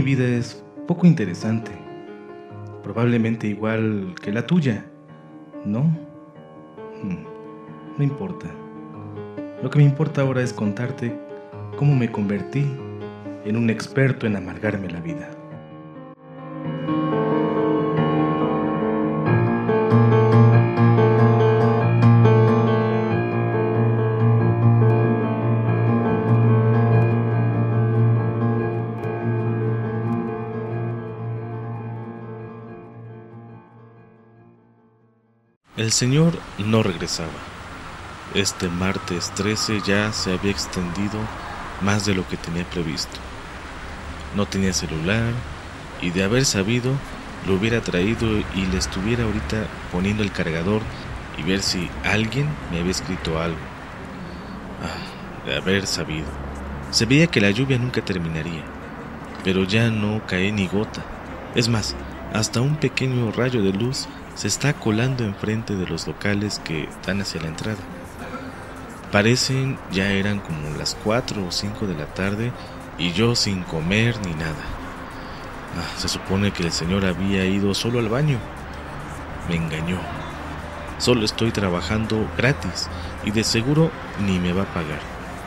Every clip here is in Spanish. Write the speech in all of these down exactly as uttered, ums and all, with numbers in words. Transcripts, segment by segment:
vida es poco interesante, probablemente igual que la tuya, ¿no? Hmm, no importa. Lo que me importa ahora es contarte cómo me convertí en un experto en amargarme la vida. El señor no regresaba. Este martes trece ya se había extendido más de lo que tenía previsto. No tenía celular y de haber sabido lo hubiera traído y le estuviera ahorita poniendo el cargador y ver si alguien me había escrito algo. Ah, de haber sabido. Se veía que la lluvia nunca terminaría, pero ya no cae ni gota. Es más, hasta un pequeño rayo de luz se está colando enfrente de los locales que dan hacia la entrada. Parecen ya eran como las cuatro o cinco de la tarde y yo sin comer ni nada. Ah, se supone que el señor había ido solo al baño. Me engañó. Solo estoy trabajando gratis y de seguro ni me va a pagar.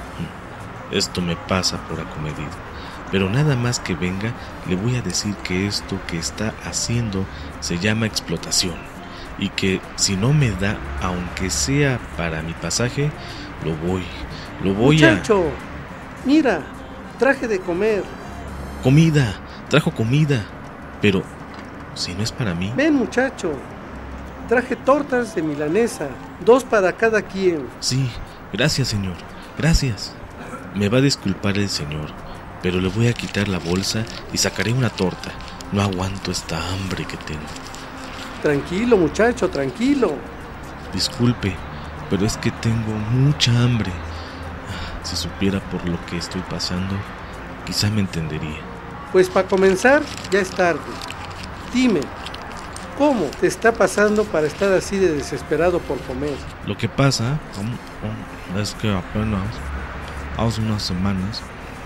Esto me pasa por acomedido. Pero nada más que venga, le voy a decir que esto que está haciendo se llama explotación y que si no me da, aunque sea para mi pasaje, lo voy, lo voy Muchacho, a... Muchacho, mira, traje de comer. Comida, trajo comida, pero si no es para mí... Ven, muchacho, traje tortas de milanesa, dos para cada quien. Sí, gracias, señor, gracias. Me va a disculpar el señor, pero le voy a quitar la bolsa y sacaré una torta. No aguanto esta hambre que tengo. Tranquilo, muchacho, tranquilo. Disculpe, pero es que tengo mucha hambre. Si supiera por lo que estoy pasando, quizá me entendería. Pues para comenzar, ya es tarde. Dime, ¿cómo te está pasando para estar así de desesperado por comer? Lo que pasa es que apenas hace unas semanas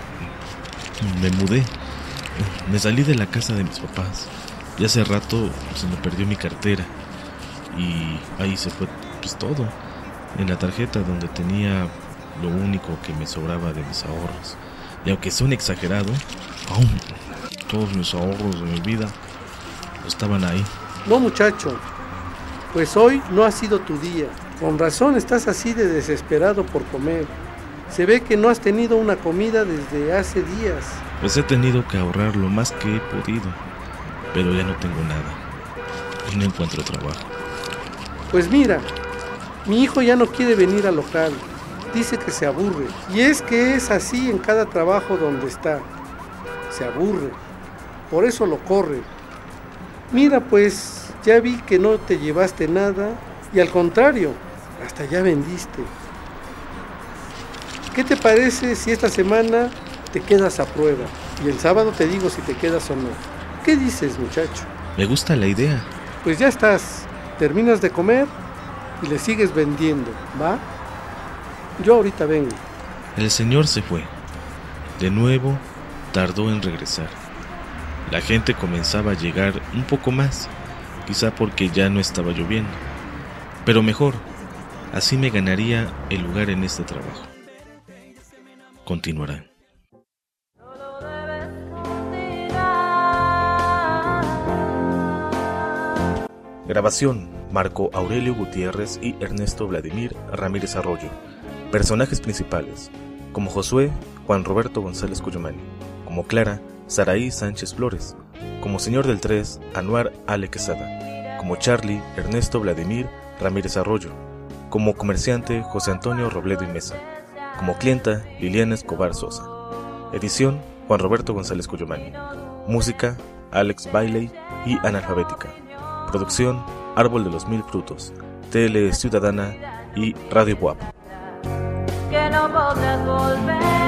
me mudé. Me salí de la casa de mis papás y hace rato se me perdió mi cartera y ahí se fue pues todo, en la tarjeta donde tenía lo único que me sobraba de mis ahorros. Y aunque suene exagerado, aún todos mis ahorros de mi vida estaban ahí. No, muchacho, pues hoy no ha sido tu día. Con razón estás así de desesperado por comer. Se ve que no has tenido una comida desde hace días. Pues he tenido que ahorrar lo más que he podido, pero ya no tengo nada y no encuentro trabajo. Pues mira, mi hijo ya no quiere venir al local. Dice que se aburre. Y es que es así en cada trabajo donde está. Se aburre. Por eso lo corre. Mira, pues ya vi que no te llevaste nada y al contrario, hasta ya vendiste. ¿Qué te parece si esta semana te quedas a prueba? Y el sábado te digo si te quedas o no. ¿Qué dices, muchacho? Me gusta la idea. Pues ya estás. Terminas de comer y le sigues vendiendo, ¿va? Yo ahorita vengo. El señor se fue. De nuevo, tardó en regresar. La gente comenzaba a llegar un poco más, quizá porque ya no estaba lloviendo. Pero mejor, así me ganaría el lugar en este trabajo. Continuará. Grabación: Marco Aurelio Gutiérrez y Ernesto Vladimir Ramírez Arroyo. Personajes principales: como Josué, Juan Roberto González Cuyumani; como Clara, Saraí Sánchez Flores; como Señor del Tres, Anuar Ale Quesada; como Charlie, Ernesto Vladimir Ramírez Arroyo; como comerciante, José Antonio Robledo y Mesa; como clienta, Liliana Escobar Sosa. Edición: Juan Roberto González Cuyumani. Música: Alex Bailey y Analfabética. Producción: Árbol de los Mil Frutos, Tele Ciudadana y Radio Buap. Que no podrás volver.